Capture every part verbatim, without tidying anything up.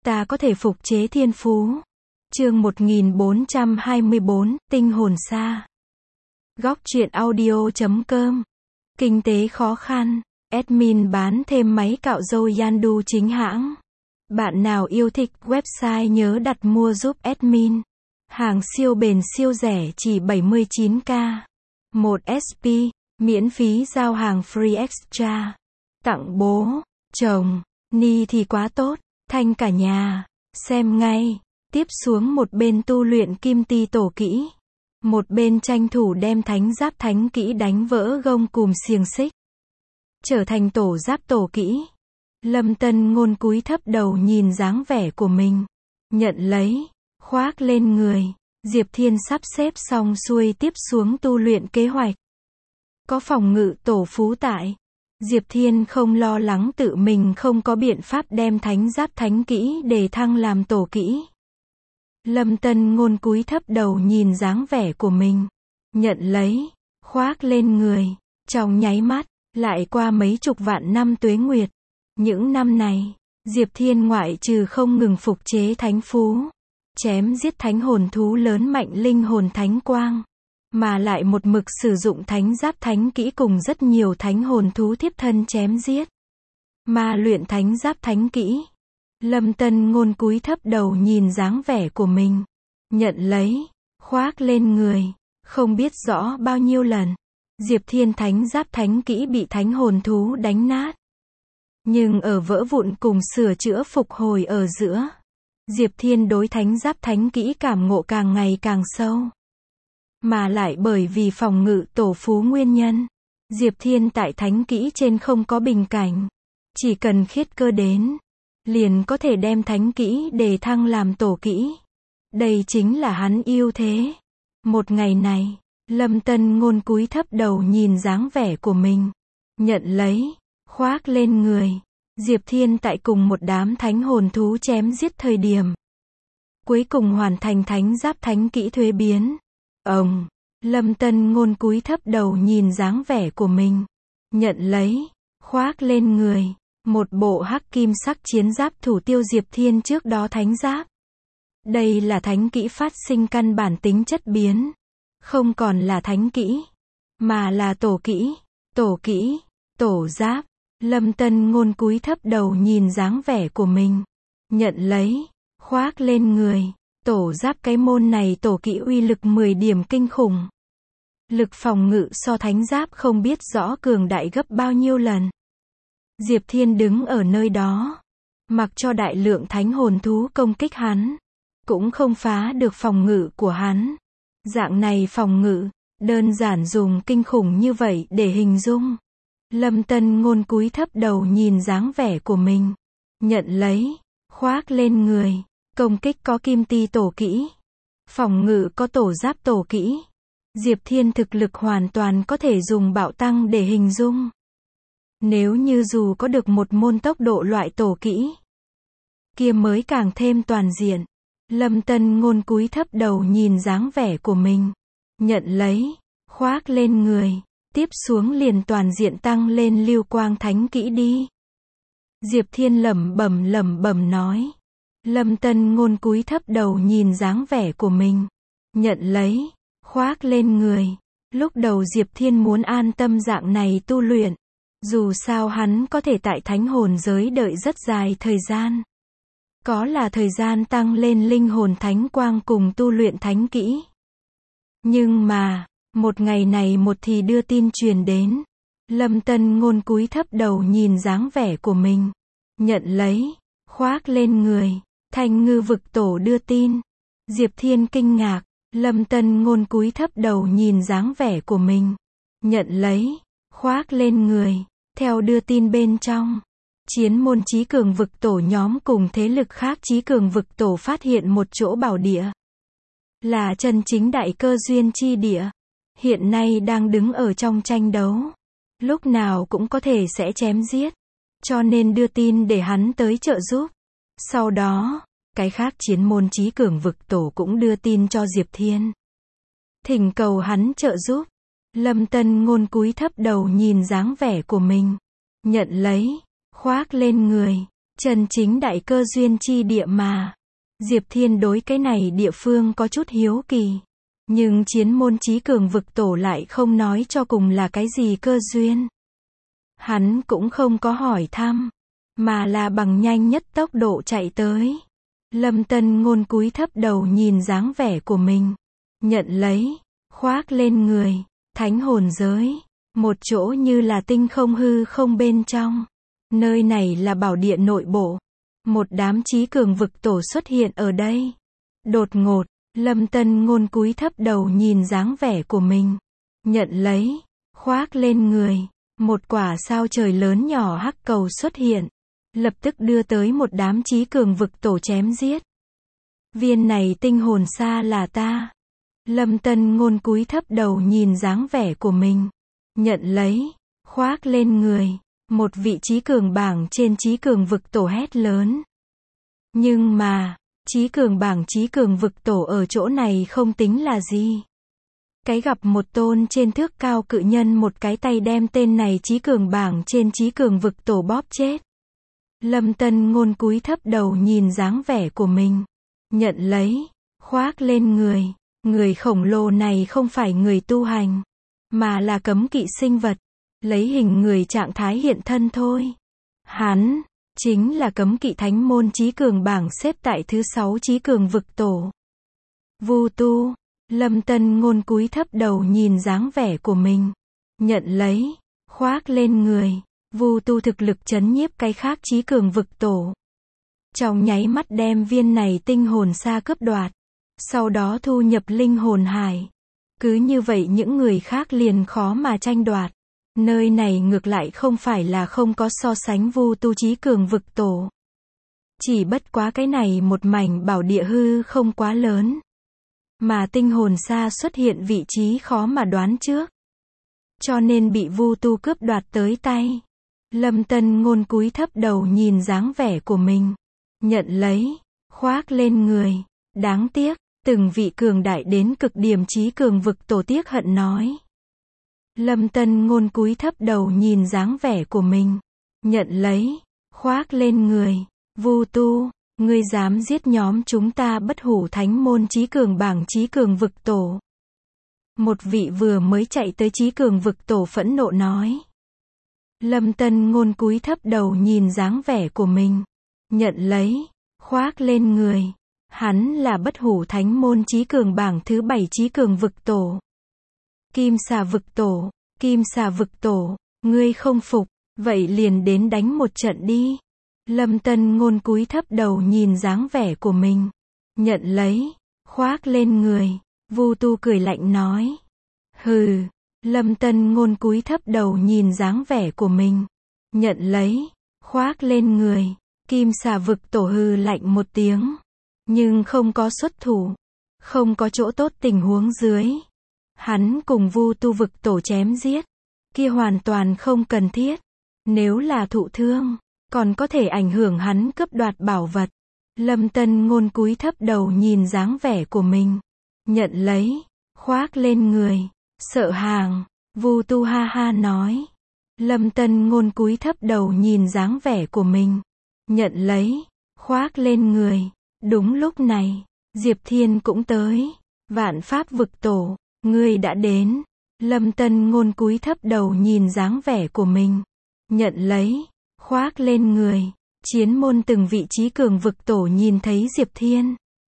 ta có thể phục chế thiên phú. Chương một nghìn bốn trăm hai mươi bốn, tinh hồn xa. Góc truyện audio chấm com. Kinh tế khó khăn. Admin bán thêm máy cạo râu Yandu chính hãng. Bạn nào yêu thích website nhớ đặt mua giúp admin. Hàng siêu bền siêu rẻ chỉ bảy mươi chín k. một ét pê, miễn phí giao hàng free extra. Tặng bố, chồng, ni thì quá tốt, thanh cả nhà. Xem ngay. Tiếp xuống một bên tu luyện kim ti tổ kỹ. Một bên tranh thủ đem thánh giáp thánh kỹ đánh vỡ gông cùm xiềng xích. Trở thành tổ giáp tổ kỹ. Lâm Tân Ngôn cúi thấp đầu nhìn dáng vẻ của mình. Nhận lấy, khoác lên người. Diệp Thiên sắp xếp xong xuôi tiếp xuống tu luyện kế hoạch. Có phòng ngự tổ phú tại. Diệp Thiên không lo lắng tự mình không có biện pháp đem thánh giáp thánh kỹ để thăng làm tổ kỹ. Lâm Tân Ngôn cúi thấp đầu nhìn dáng vẻ của mình. Nhận lấy, khoác lên người. Trong nháy mắt, lại qua mấy chục vạn năm tuế nguyệt. Những năm này, Diệp Thiên ngoại trừ không ngừng phục chế thánh phú, chém giết thánh hồn thú lớn mạnh linh hồn thánh quang, mà lại một mực sử dụng thánh giáp thánh kỹ cùng rất nhiều thánh hồn thú thiếp thân chém giết. Mà luyện thánh giáp thánh kỹ. Lâm Tân Ngôn cúi thấp đầu nhìn dáng vẻ của mình. Nhận lấy, khoác lên người. Không biết rõ bao nhiêu lần, Diệp Thiên thánh giáp thánh kỹ bị thánh hồn thú đánh nát. Nhưng ở vỡ vụn cùng sửa chữa phục hồi ở giữa, Diệp Thiên đối thánh giáp thánh kỹ cảm ngộ càng ngày càng sâu. Mà lại bởi vì phòng ngự tổ phú nguyên nhân, Diệp Thiên tại thánh kỹ trên không có bình cảnh. Chỉ cần khiết cơ đến, liền có thể đem thánh kỹ để thăng làm tổ kỹ. Đây chính là hắn ưu thế. Một ngày này, Lâm Tân Ngôn cúi thấp đầu nhìn dáng vẻ của mình. Nhận lấy, khoác lên người. Diệp Thiên tại cùng một đám thánh hồn thú chém giết thời điểm. Cuối cùng hoàn thành thánh giáp thánh kỹ thuế biến. Ồng, Lâm Tân Ngôn cúi thấp đầu nhìn dáng vẻ của mình. Nhận lấy, khoác lên người. Một bộ hắc kim sắc chiến giáp thủ tiêu Diệp Thiên trước đó thánh giáp. Đây là thánh kỹ phát sinh căn bản tính chất biến. Không còn là thánh kỹ, mà là tổ kỹ. Tổ kỹ, tổ giáp. Lâm Tân Ngôn cúi thấp đầu nhìn dáng vẻ của mình. Nhận lấy, khoác lên người. Tổ giáp cái môn này tổ kỹ uy lực mười điểm kinh khủng. Lực phòng ngự so thánh giáp không biết rõ cường đại gấp bao nhiêu lần. Diệp Thiên đứng ở nơi đó, mặc cho đại lượng thánh hồn thú công kích hắn, cũng không phá được phòng ngự của hắn. Dạng này phòng ngự, đơn giản dùng kinh khủng như vậy để hình dung. Lâm Tân Ngôn cúi thấp đầu nhìn dáng vẻ của mình. Nhận lấy, khoác lên người. Công kích có kim ti tổ kỹ. Phòng ngự có tổ giáp tổ kỹ. Diệp Thiên thực lực hoàn toàn có thể dùng bạo tăng để hình dung. Nếu như dù có được một môn tốc độ loại tổ kỹ, kia mới càng thêm toàn diện. Lâm Tân Ngôn cúi thấp đầu nhìn dáng vẻ của mình. Nhận lấy, khoác lên người. Tiếp xuống liền toàn diện tăng lên lưu quang thánh kỹ đi. Diệp Thiên lẩm bẩm lẩm bẩm nói. Lâm Tân Ngôn cúi thấp đầu nhìn dáng vẻ của mình. Nhận lấy, khoác lên người. Lúc đầu Diệp Thiên muốn an tâm dạng này tu luyện. Dù sao hắn có thể tại thánh hồn giới đợi rất dài thời gian. Có là thời gian tăng lên linh hồn thánh quang cùng tu luyện thánh kỹ. Nhưng mà, một ngày này một thì đưa tin truyền đến. Lâm Tân Ngôn cúi thấp đầu nhìn dáng vẻ của mình. Nhận lấy, khoác lên người. Thanh Ngư vực tổ đưa tin. Diệp Thiên kinh ngạc. Lâm Tân Ngôn cúi thấp đầu nhìn dáng vẻ của mình. Nhận lấy, khoác lên người. Theo đưa tin bên trong, chiến môn chí cường vực tổ nhóm cùng thế lực khác chí cường vực tổ phát hiện một chỗ bảo địa. Là chân chính đại cơ duyên chi địa. Hiện nay đang đứng ở trong tranh đấu. Lúc nào cũng có thể sẽ chém giết. Cho nên đưa tin để hắn tới trợ giúp. Sau đó, cái khác chiến môn chí cường vực tổ cũng đưa tin cho Diệp Thiên. Thỉnh cầu hắn trợ giúp. Lâm Tân Ngôn cúi thấp đầu nhìn dáng vẻ của mình. Nhận lấy, khoác lên người. Chân chính đại cơ duyên chi địa mà. Diệp Thiên đối cái này địa phương có chút hiếu kỳ. Nhưng Chiến Môn Chí Cường vực tổ lại không nói cho cùng là cái gì cơ duyên. Hắn cũng không có hỏi thăm, mà là bằng nhanh nhất tốc độ chạy tới. Lâm Tân Ngôn cúi thấp đầu nhìn dáng vẻ của mình, nhận lấy, khoác lên người, thánh hồn giới, một chỗ như là tinh không hư không bên trong. Nơi này là bảo địa nội bộ. Một đám Chí Cường vực tổ xuất hiện ở đây. Đột ngột, Lâm Tân Ngôn cúi thấp đầu nhìn dáng vẻ của mình, nhận lấy, khoác lên người, một quả sao trời lớn nhỏ hắc cầu xuất hiện, lập tức đưa tới một đám Chí Cường vực tổ chém giết. Viên này tinh hồn sa là ta. Lâm Tân Ngôn cúi thấp đầu nhìn dáng vẻ của mình, nhận lấy, khoác lên người, một vị Chí Cường bảng trên Chí Cường vực tổ hét lớn. Nhưng mà, Chí Cường bảng Chí Cường vực tổ ở chỗ này không tính là gì. Cái gặp một tôn trên thước cao cự nhân một cái tay đem tên này Chí Cường bảng trên Chí Cường vực tổ bóp chết. Lâm Tân Ngôn cúi thấp đầu nhìn dáng vẻ của mình, nhận lấy, khoác lên người. Người khổng lồ này không phải người tu hành, mà là cấm kỵ sinh vật, lấy hình người trạng thái hiện thân thôi. Hắn chính là cấm kỵ thánh môn Chí Cường bảng xếp tại thứ sáu Chí Cường vực tổ. Vu tu. Lâm Tân Ngôn cúi thấp đầu nhìn dáng vẻ của mình, nhận lấy, khoác lên người. Vu tu thực lực chấn nhiếp cái khác Chí Cường vực tổ. Trong nháy mắt đem viên này tinh hồn sa cướp đoạt, sau đó thu nhập linh hồn hải. Cứ như vậy những người khác liền khó mà tranh đoạt. Nơi này ngược lại không phải là không có so sánh vu tu Chí Cường vực tổ. Chỉ bất quá cái này một mảnh bảo địa hư không quá lớn. Mà tinh hồn sa xuất hiện vị trí khó mà đoán trước. Cho nên bị vu tu cướp đoạt tới tay. Lâm Tân Ngôn cúi thấp đầu nhìn dáng vẻ của mình, nhận lấy, khoác lên người. Đáng tiếc, từng vị cường đại đến cực điểm Chí Cường vực tổ tiếc hận nói. Lâm Tân Ngôn cúi thấp đầu nhìn dáng vẻ của mình, nhận lấy, khoác lên người. Vu tu, ngươi dám giết nhóm chúng ta bất hủ thánh môn Chí Cường bảng Chí Cường vực tổ. Một vị vừa mới chạy tới Chí Cường vực tổ phẫn nộ nói. Lâm Tân Ngôn cúi thấp đầu nhìn dáng vẻ của mình, nhận lấy, khoác lên người. Hắn là bất hủ thánh môn Chí Cường bảng thứ bảy Chí Cường vực tổ. Kim xà vực tổ, Kim xà vực tổ, ngươi không phục, vậy liền đến đánh một trận đi. Lâm Tân Ngôn cúi thấp đầu nhìn dáng vẻ của mình, nhận lấy, khoác lên người. Vu tu cười lạnh nói. Hừ. Lâm Tân Ngôn cúi thấp đầu nhìn dáng vẻ của mình, nhận lấy, khoác lên người. Kim xà vực tổ hừ lạnh một tiếng, nhưng không có xuất thủ, không có chỗ tốt tình huống dưới. Hắn cùng vu tu vực tổ chém giết, kia hoàn toàn không cần thiết. Nếu là thụ thương, còn có thể ảnh hưởng hắn cướp đoạt bảo vật. Lâm Tân Ngôn cúi thấp đầu nhìn dáng vẻ của mình, nhận lấy, khoác lên người. Sợ hàng. Vu tu ha ha nói. Lâm Tân Ngôn cúi thấp đầu nhìn dáng vẻ của mình, nhận lấy, khoác lên người. Đúng lúc này, Diệp Thiên cũng tới. Vạn Pháp vực tổ, ngươi đã đến. Lâm Tân Ngôn cúi thấp đầu nhìn dáng vẻ của mình, nhận lấy, khoác lên người. Chiến môn từng vị Chí Cường vực tổ nhìn thấy Diệp Thiên,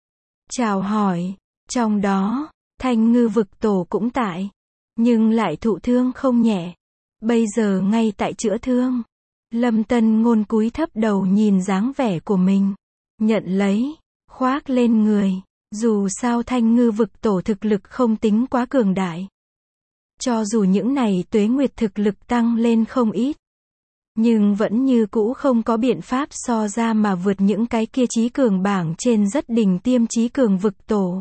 chào hỏi. Trong đó, Thanh Ngư vực tổ cũng tại, nhưng lại thụ thương không nhẹ. Bây giờ ngay tại chữa thương. Lâm Tân Ngôn cúi thấp đầu nhìn dáng vẻ của mình, nhận lấy, khoác lên người. Dù sao Thanh Ngư vực tổ thực lực không tính quá cường đại. Cho dù những này tuế nguyệt thực lực tăng lên không ít, nhưng vẫn như cũ không có biện pháp so ra mà vượt những cái kia Chí Cường bảng trên rất đỉnh tiêm Chí Cường vực tổ.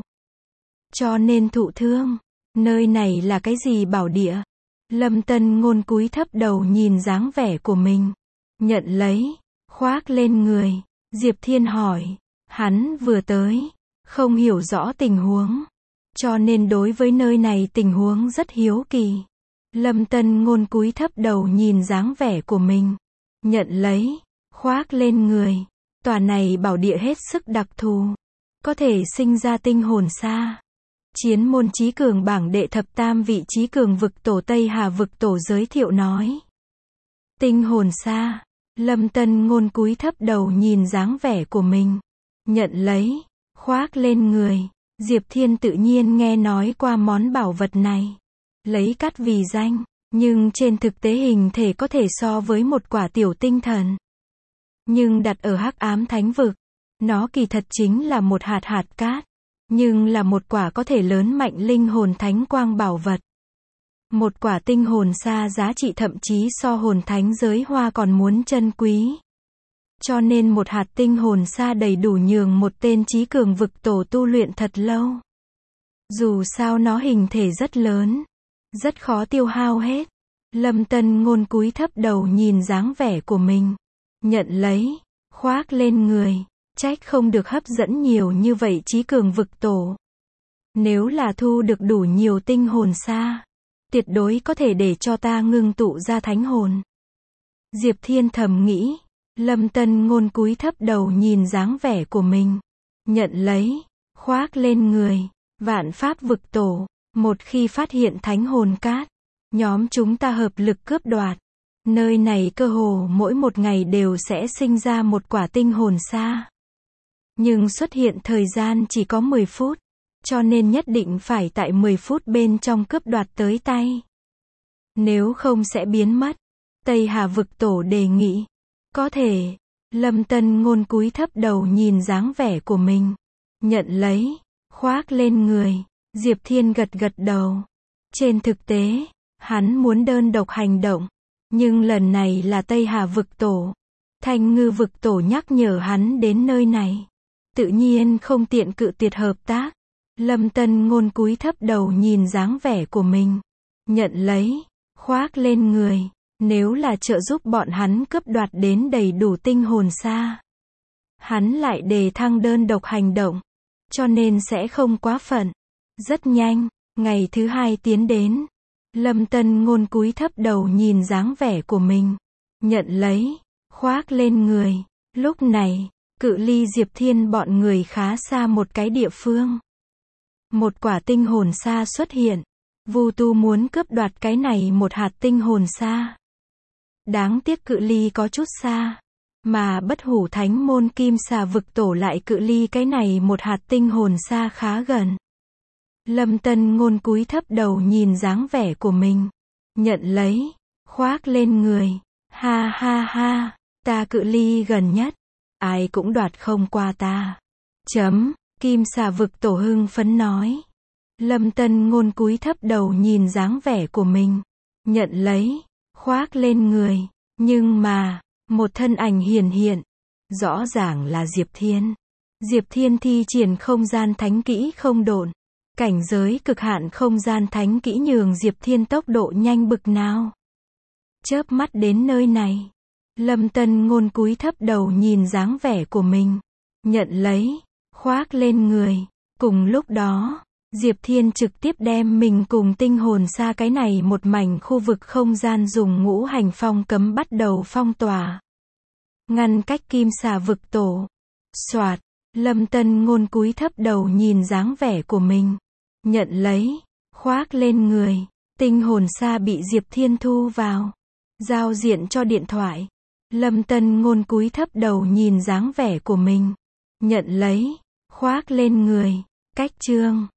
Cho nên thụ thương. Nơi này là cái gì bảo địa? Lâm Tân Ngôn cúi thấp đầu nhìn dáng vẻ của mình, nhận lấy, khoác lên người. Diệp Thiên hỏi. Hắn vừa tới, không hiểu rõ tình huống, cho nên đối với nơi này tình huống rất hiếu kỳ. Lâm Tân Ngôn cúi thấp đầu nhìn dáng vẻ của mình, nhận lấy, khoác lên người. Tòa này bảo địa hết sức đặc thù, có thể sinh ra tinh hồn sa. Chiến môn chí cường bảng đệ thập tam vị chí cường vực tổ Tây Hà vực tổ giới thiệu nói. Tinh hồn sa. Lâm Tân Ngôn cúi thấp đầu nhìn dáng vẻ của mình. Nhận lấy, khoác lên người. Diệp Thiên tự nhiên nghe nói qua món bảo vật này. Lấy cắt vì danh, nhưng trên thực tế hình thể có thể so với một quả tiểu tinh thần. Nhưng đặt ở Hắc Ám Thánh vực, nó kỳ thật chính là một hạt hạt cát, nhưng là một quả có thể lớn mạnh linh hồn thánh quang bảo vật. Một quả tinh hồn sa giá trị thậm chí so hồn thánh giới hoa còn muốn chân quý. Cho nên một hạt tinh hồn sa đầy đủ nhường một tên chí cường vực tổ tu luyện thật lâu. Dù sao nó hình thể rất lớn, rất khó tiêu hao hết. Lâm Tân Ngôn cúi thấp đầu nhìn dáng vẻ của mình. Nhận lấy, khoác lên người. Trách không được hấp dẫn nhiều như vậy chí cường vực tổ. Nếu là thu được đủ nhiều tinh hồn sa, tuyệt đối có thể để cho ta ngưng tụ ra thánh hồn. Diệp Thiên thầm nghĩ. Lâm Tân Ngôn cúi thấp đầu nhìn dáng vẻ của mình. Nhận lấy, khoác lên người. Vạn Pháp vực tổ. Một khi phát hiện thánh hồn cát, nhóm chúng ta hợp lực cướp đoạt. Nơi này cơ hồ mỗi một ngày đều sẽ sinh ra một quả tinh hồn sa. Nhưng xuất hiện thời gian chỉ có mười phút. Cho nên nhất định phải tại mười phút bên trong cướp đoạt tới tay. Nếu không sẽ biến mất. Tây Hà vực tổ đề nghị. Có thể. Lâm Tân Ngôn cúi thấp đầu nhìn dáng vẻ của mình. Nhận lấy, khoác lên người. Diệp Thiên gật gật đầu. Trên thực tế, hắn muốn đơn độc hành động. Nhưng lần này là Tây Hà vực tổ. Thanh Ngư vực tổ nhắc nhở hắn đến nơi này. Tự nhiên không tiện cự tuyệt hợp tác. Lâm Tân Ngôn cúi thấp đầu nhìn dáng vẻ của mình. Nhận lấy, khoác lên người. Nếu là trợ giúp bọn hắn cướp đoạt đến đầy đủ tinh hồn sa, hắn lại đề thăng đơn độc hành động. Cho nên sẽ không quá phận. Rất nhanh, ngày thứ hai tiến đến. Lâm Tân Ngôn cúi thấp đầu nhìn dáng vẻ của mình. Nhận lấy, khoác lên người. Lúc này, cự ly Diệp Thiên bọn người khá xa một cái địa phương. Một quả tinh hồn sa xuất hiện. Vu tu muốn cướp đoạt cái này một hạt tinh hồn sa. Đáng tiếc cự ly có chút xa. Mà Bất Hủ Thánh môn Kim Xà vực tổ lại cự ly cái này một hạt tinh hồn sa khá gần. Lâm Tân Ngôn cúi thấp đầu nhìn dáng vẻ của mình. Nhận lấy, khoác lên người. Ha ha ha, ta cự ly gần nhất. Ai cũng đoạt không qua ta. Chấm, Kim Xà vực tổ hưng phấn nói. Lâm Tân Ngôn cúi thấp đầu nhìn dáng vẻ của mình. Nhận lấy, khoác lên người. Nhưng mà, một thân ảnh hiển hiện. Rõ ràng là Diệp Thiên. Diệp Thiên thi triển không gian thánh kỹ không độn. Cảnh giới cực hạn không gian thánh kỹ nhường Diệp Thiên tốc độ nhanh bực nào. Chớp mắt đến nơi này. Lâm Tân Ngôn cúi thấp đầu nhìn dáng vẻ của mình. Nhận lấy, khoác lên người. Cùng lúc đó, Diệp Thiên trực tiếp đem mình cùng tinh hồn sa cái này một mảnh khu vực không gian dùng ngũ hành phong cấm bắt đầu phong tỏa. Ngăn cách Kim Xà vực tổ. Soạt, Lâm Tân Ngôn cúi thấp đầu nhìn dáng vẻ của mình. Nhận lấy, khoác lên người. Tinh hồn sa bị Diệp Thiên thu vào. Giao diện cho điện thoại. Lâm Tân Ngôn cúi thấp đầu nhìn dáng vẻ của mình. Nhận lấy, khoác lên người. Cách chương